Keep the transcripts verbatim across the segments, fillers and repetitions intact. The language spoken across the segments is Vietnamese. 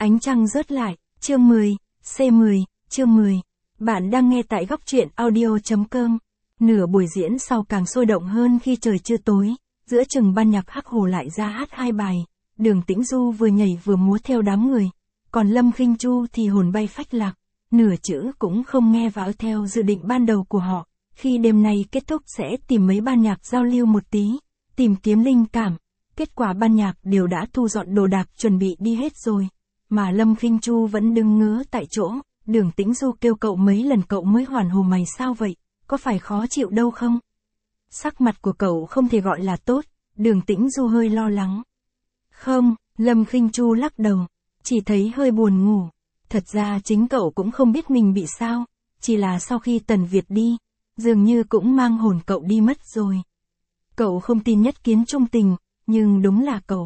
Ánh trăng rớt lại, chương mười, C mười, chương mười. Bạn đang nghe tại góc truyện audio.com. Nửa buổi diễn sau càng sôi động hơn khi trời chưa tối, giữa chừng ban nhạc Hắc Hồ lại ra hát hai bài, Đường Tĩnh Du vừa nhảy vừa múa theo đám người, còn Lâm Khinh Chu thì hồn bay phách lạc, nửa chữ cũng không nghe vào theo dự định ban đầu của họ, khi đêm nay kết thúc sẽ tìm mấy ban nhạc giao lưu một tí, tìm kiếm linh cảm, kết quả ban nhạc đều đã thu dọn đồ đạc chuẩn bị đi hết rồi, mà Lâm Khinh Chu vẫn đứng ngớ tại chỗ. Đường Tĩnh Du kêu cậu mấy lần cậu mới hoàn hồn, mày sao vậy, có phải khó chịu đâu không? Sắc mặt của cậu không thể gọi là tốt, Đường Tĩnh Du hơi lo lắng. Không, Lâm Khinh Chu lắc đầu, chỉ thấy hơi buồn ngủ. Thật ra chính cậu cũng không biết mình bị sao, chỉ là sau khi Tần Việt đi, dường như cũng mang hồn cậu đi mất rồi. Cậu không tin nhất kiến trung tình, nhưng đúng là cậu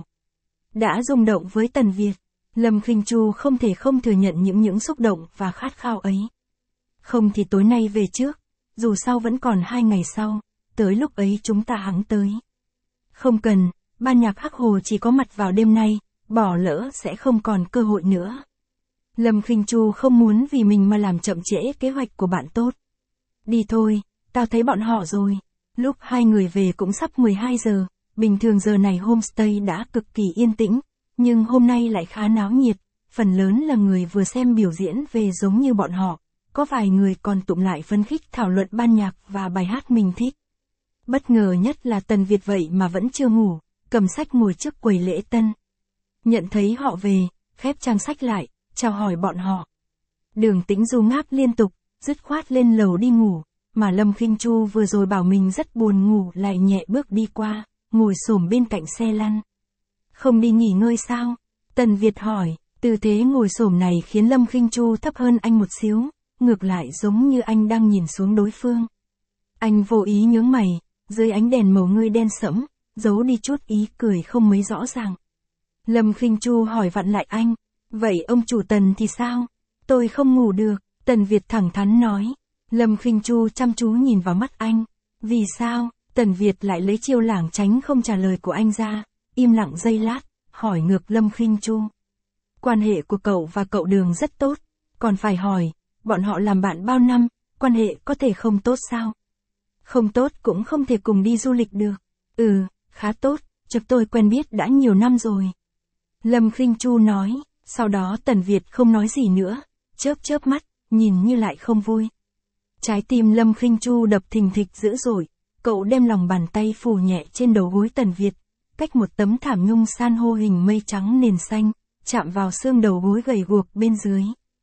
đã rung động với Tần Việt. Lâm Khinh Chu không thể không thừa nhận những những xúc động và khát khao ấy. Không thì tối nay về trước, dù sao vẫn còn hai ngày sau, tới lúc ấy chúng ta hắng tới. Không cần, ban nhạc Hắc Hồ chỉ có mặt vào đêm nay, bỏ lỡ sẽ không còn cơ hội nữa. Lâm Khinh Chu không muốn vì mình mà làm chậm trễ kế hoạch của bạn tốt. Đi thôi, tao thấy bọn họ rồi. Lúc hai người về cũng sắp mười hai giờ, bình thường giờ này homestay đã cực kỳ yên tĩnh. Nhưng hôm nay lại khá náo nhiệt, phần lớn là người vừa xem biểu diễn về giống như bọn họ, có vài người còn tụm lại phấn khích thảo luận ban nhạc và bài hát mình thích. Bất ngờ nhất là Tần Việt vậy mà vẫn chưa ngủ, cầm sách ngồi trước quầy lễ tân. Nhận thấy họ về, khép trang sách lại, chào hỏi bọn họ. Đường Tĩnh Du ngáp liên tục, dứt khoát lên lầu đi ngủ, mà Lâm Khinh Chu vừa rồi bảo mình rất buồn ngủ lại nhẹ bước đi qua, ngồi xổm bên cạnh xe lăn. Không đi nghỉ ngơi sao? Tần Việt hỏi, tư thế ngồi xổm này khiến Lâm Khinh Chu thấp hơn anh một xíu, ngược lại giống như anh đang nhìn xuống đối phương. Anh vô ý nhướng mày, dưới ánh đèn màu ngơi đen sẫm, giấu đi chút ý cười không mấy rõ ràng. Lâm Khinh Chu hỏi vặn lại anh, vậy ông chủ Tần thì sao? Tôi không ngủ được, Tần Việt thẳng thắn nói. Lâm Khinh Chu chăm chú nhìn vào mắt anh. Vì sao? Tần Việt lại lấy chiêu lảng tránh không trả lời của anh ra. Im lặng giây lát, hỏi ngược Lâm Khinh Chu. Quan hệ của cậu và cậu Đường rất tốt, còn phải hỏi, bọn họ làm bạn bao năm, quan hệ có thể không tốt sao? Không tốt cũng không thể cùng đi du lịch được. Ừ, khá tốt, chúng tôi quen biết đã nhiều năm rồi. Lâm Khinh Chu nói, sau đó Tần Việt không nói gì nữa, chớp chớp mắt, nhìn như lại không vui. Trái tim Lâm Khinh Chu đập thình thịch dữ dội, cậu đem lòng bàn tay phủ nhẹ trên đầu gối Tần Việt. Cách một tấm thảm nhung san hô hình mây trắng nền xanh, chạm vào xương đầu gối gầy guộc bên dưới.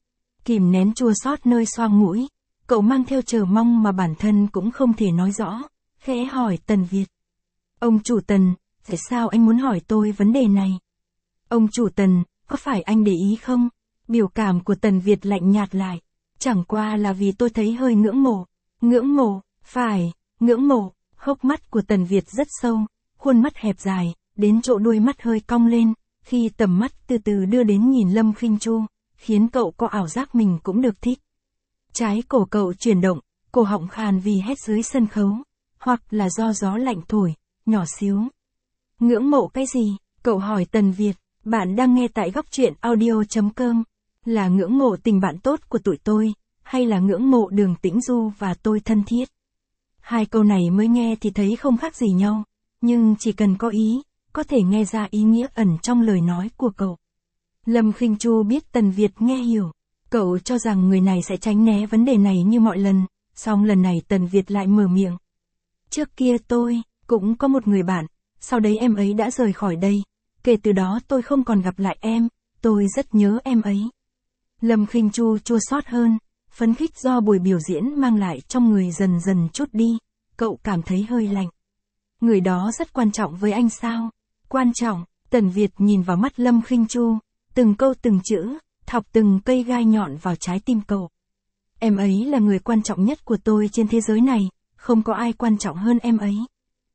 Kìm nén chua xót nơi xoang mũi, cậu mang theo chờ mong mà bản thân cũng không thể nói rõ, khẽ hỏi Tần Việt. Ông chủ Tần, tại sao anh muốn hỏi tôi vấn đề này? Ông chủ Tần, có phải anh để ý không? Biểu cảm của Tần Việt lạnh nhạt lại. Chẳng qua là vì tôi thấy hơi ngưỡng mộ. Ngưỡng mộ, phải, ngưỡng mộ, hốc mắt của Tần Việt rất sâu. Khuôn mắt hẹp dài, đến chỗ đuôi mắt hơi cong lên, khi tầm mắt từ từ đưa đến nhìn Lâm Khinh Chu, khiến cậu có ảo giác mình cũng được thích. Trái cổ cậu chuyển động, cổ họng khàn vì hét dưới sân khấu, hoặc là do gió lạnh thổi, nhỏ xíu. Ngưỡng mộ cái gì? Cậu hỏi Tần Việt, bạn đang nghe tại góc truyện audio.com, là ngưỡng mộ tình bạn tốt của tụi tôi, hay là ngưỡng mộ Đường Tĩnh Du và tôi thân thiết? Hai câu này mới nghe thì thấy không khác gì nhau. Nhưng chỉ cần có ý, có thể nghe ra ý nghĩa ẩn trong lời nói của cậu. Lâm Khinh Chu biết Tần Việt nghe hiểu. Cậu cho rằng người này sẽ tránh né vấn đề này như mọi lần, song lần này Tần Việt lại mở miệng. Trước kia tôi, cũng có một người bạn, sau đấy em ấy đã rời khỏi đây. Kể từ đó tôi không còn gặp lại em, tôi rất nhớ em ấy. Lâm Khinh Chu chua xót hơn, phấn khích do buổi biểu diễn mang lại trong người dần dần chút đi, cậu cảm thấy hơi lạnh. Người đó rất quan trọng với anh sao? Quan trọng, Tần Việt nhìn vào mắt Lâm Khinh Chu, từng câu từng chữ, thọc từng cây gai nhọn vào trái tim cậu. Em ấy là người quan trọng nhất của tôi trên thế giới này, không có ai quan trọng hơn em ấy.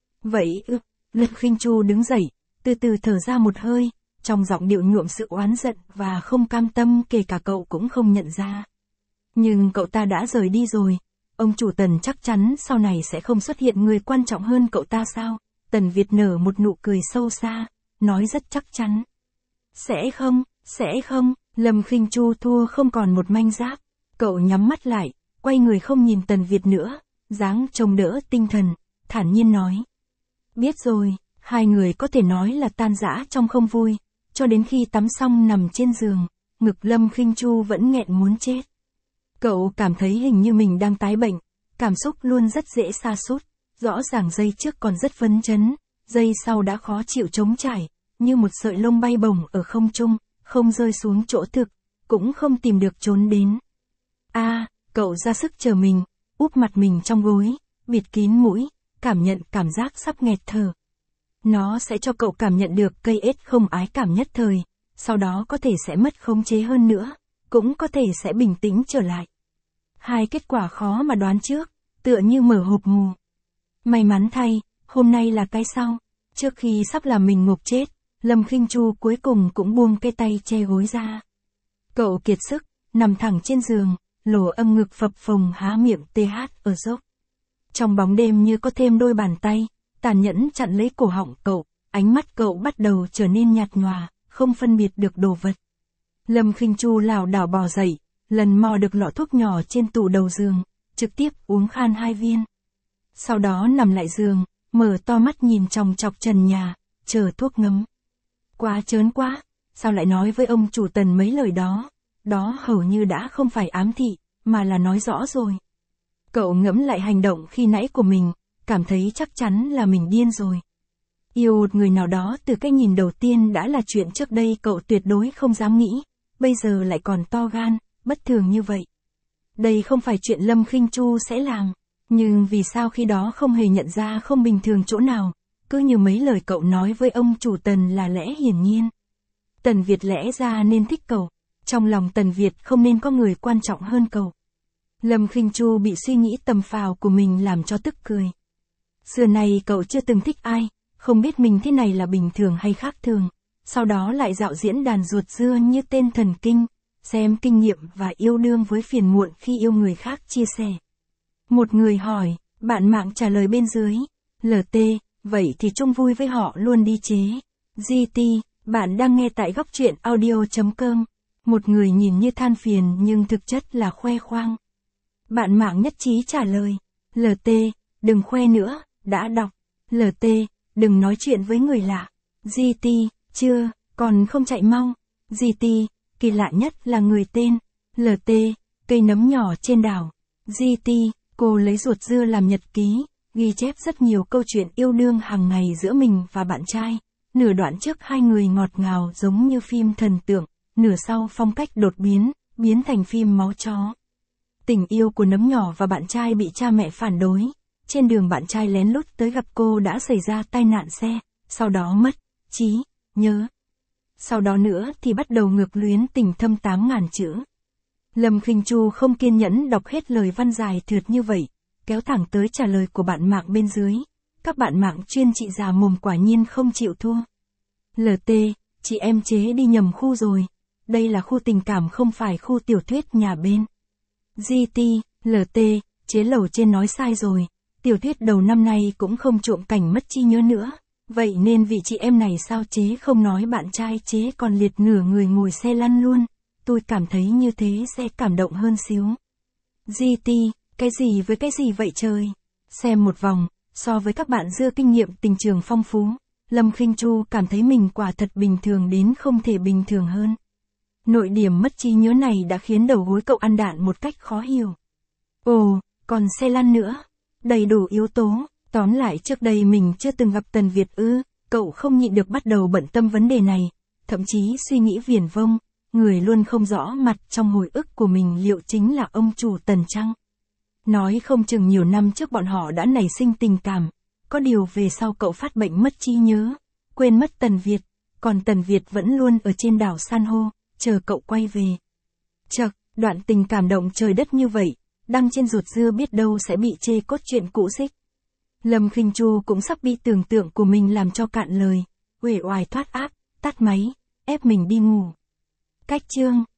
Vậy ư, Lâm Khinh Chu đứng dậy, từ từ thở ra một hơi, trong giọng điệu nhuộm sự oán giận và không cam tâm kể cả cậu cũng không nhận ra. Nhưng cậu ta đã rời đi rồi. Ông chủ Tần chắc chắn sau này sẽ không xuất hiện người quan trọng hơn cậu ta sao? Tần Việt nở một nụ cười sâu xa, nói rất chắc chắn. Sẽ không, sẽ không, Lâm Khinh Chu thua không còn một manh giáp, cậu nhắm mắt lại, quay người không nhìn Tần Việt nữa, dáng trông đỡ tinh thần, thản nhiên nói. Biết rồi, hai người có thể nói là tan rã trong không vui, cho đến khi tắm xong nằm trên giường, ngực Lâm Khinh Chu vẫn nghẹn muốn chết. Cậu cảm thấy hình như mình đang tái bệnh, cảm xúc luôn rất dễ sa sút, rõ ràng giây trước còn rất phấn chấn, giây sau đã khó chịu trống trải, như một sợi lông bay bổng ở không trung, không rơi xuống chỗ thực, cũng không tìm được trốn đến. A, à, cậu ra sức chờ mình, úp mặt mình trong gối, bịt kín mũi, cảm nhận cảm giác sắp nghẹt thở. Nó sẽ cho cậu cảm nhận được cây ết không ái cảm nhất thời, sau đó có thể sẽ mất khống chế hơn nữa, cũng có thể sẽ bình tĩnh trở lại. Hai kết quả khó mà đoán trước, tựa như mở hộp mù. May mắn thay, hôm nay là cái sau. Trước khi sắp làm mình ngộp chết, Lâm Khinh Chu cuối cùng cũng buông cái tay che gối ra. Cậu kiệt sức, nằm thẳng trên giường, lỗ âm ngực phập phồng há miệng tê hát ở dốc. Trong bóng đêm như có thêm đôi bàn tay, tàn nhẫn chặn lấy cổ họng cậu, ánh mắt cậu bắt đầu trở nên nhạt nhòa, không phân biệt được đồ vật. Lâm Khinh Chu lảo đảo bò dậy, lần mò được lọ thuốc nhỏ trên tủ đầu giường, trực tiếp uống khan hai viên. Sau đó nằm lại giường, mở to mắt nhìn chòng chọc trần nhà, chờ thuốc ngấm. Quá chớn quá, sao lại nói với ông chủ Tần mấy lời đó, đó hầu như đã không phải ám thị, mà là nói rõ rồi. Cậu ngẫm lại hành động khi nãy của mình, cảm thấy chắc chắn là mình điên rồi. Yêu một người nào đó từ cái nhìn đầu tiên đã là chuyện trước đây cậu tuyệt đối không dám nghĩ, bây giờ lại còn to gan, bất thường như vậy. Đây không phải chuyện Lâm Khinh Chu sẽ làm, nhưng vì sao khi đó không hề nhận ra không bình thường chỗ nào, cứ như mấy lời cậu nói với ông chủ Tần là lẽ hiển nhiên. Tần Việt lẽ ra nên thích cậu, trong lòng Tần Việt không nên có người quan trọng hơn cậu. Lâm Khinh Chu bị suy nghĩ tầm phào của mình làm cho tức cười. Xưa này cậu chưa từng thích ai, không biết mình thế này là bình thường hay khác thường, sau đó lại dạo diễn đàn ruột dưa như tên thần kinh, xem kinh nghiệm và yêu đương với phiền muộn khi yêu người khác chia sẻ. Một người hỏi, bạn mạng trả lời bên dưới, lờ tê, vậy thì chung vui với họ luôn đi chế. giê tê, bạn đang nghe tại góc truyện audio chấm com. Một người nhìn như than phiền nhưng thực chất là khoe khoang. Bạn mạng nhất trí trả lời, lờ tê, đừng khoe nữa, đã đọc. lờ tê, đừng nói chuyện với người lạ. giê tê, chưa, còn không chạy mau. giê tê, kỳ lạ nhất là người tên. lờ tê, cây nấm nhỏ trên đảo. giê tê, cô lấy ruột dưa làm nhật ký, ghi chép rất nhiều câu chuyện yêu đương hàng ngày giữa mình và bạn trai. Nửa đoạn trước hai người ngọt ngào giống như phim thần tượng, nửa sau phong cách đột biến, biến thành phim máu chó. Tình yêu của nấm nhỏ và bạn trai bị cha mẹ phản đối. Trên đường bạn trai lén lút tới gặp cô đã xảy ra tai nạn xe, sau đó mất trí nhớ. Sau đó nữa thì bắt đầu ngược luyến tình thâm tám ngàn chữ. Lâm Khinh Chu không kiên nhẫn đọc hết lời văn dài thượt như vậy, kéo thẳng tới trả lời của bạn mạng bên dưới. Các bạn mạng chuyên chị già mồm quả nhiên không chịu thua. lờ tê, chị em chế đi nhầm khu rồi. Đây là khu tình cảm không phải khu tiểu thuyết nhà bên. giê tê, lờ tê, chế lầu trên nói sai rồi. Tiểu thuyết đầu năm nay cũng không trộm cảnh mất trí nhớ nữa. Vậy nên vị chị em này sao chế không nói bạn trai chế còn liệt nửa người ngồi xe lăn luôn. Tôi cảm thấy như thế sẽ cảm động hơn xíu. giê tê, cái gì với cái gì vậy trời? Xem một vòng, so với các bạn dưa kinh nghiệm tình trường phong phú, Lâm Khinh Chu cảm thấy mình quả thật bình thường đến không thể bình thường hơn. Nội điểm mất trí nhớ này đã khiến đầu gối cậu ăn đạn một cách khó hiểu. Ồ, còn xe lăn nữa. Đầy đủ yếu tố, tóm lại trước đây mình chưa từng gặp Tần Việt ư, cậu không nhịn được bắt đầu bận tâm vấn đề này, thậm chí suy nghĩ viển vông, người luôn không rõ mặt trong hồi ức của mình liệu chính là ông chủ Tần chăng? Nói không chừng nhiều năm trước bọn họ đã nảy sinh tình cảm, có điều về sau cậu phát bệnh mất trí nhớ, quên mất Tần Việt, còn Tần Việt vẫn luôn ở trên đảo san hô, chờ cậu quay về. Chậc, đoạn tình cảm động trời đất như vậy, đăng trên ruột dưa biết đâu sẽ bị chê cốt truyện cũ xích. Lâm Khinh Chu cũng sắp bị tưởng tượng của mình làm cho cạn lời, uể oải thoát áp, tắt máy, ép mình đi ngủ. Cách chương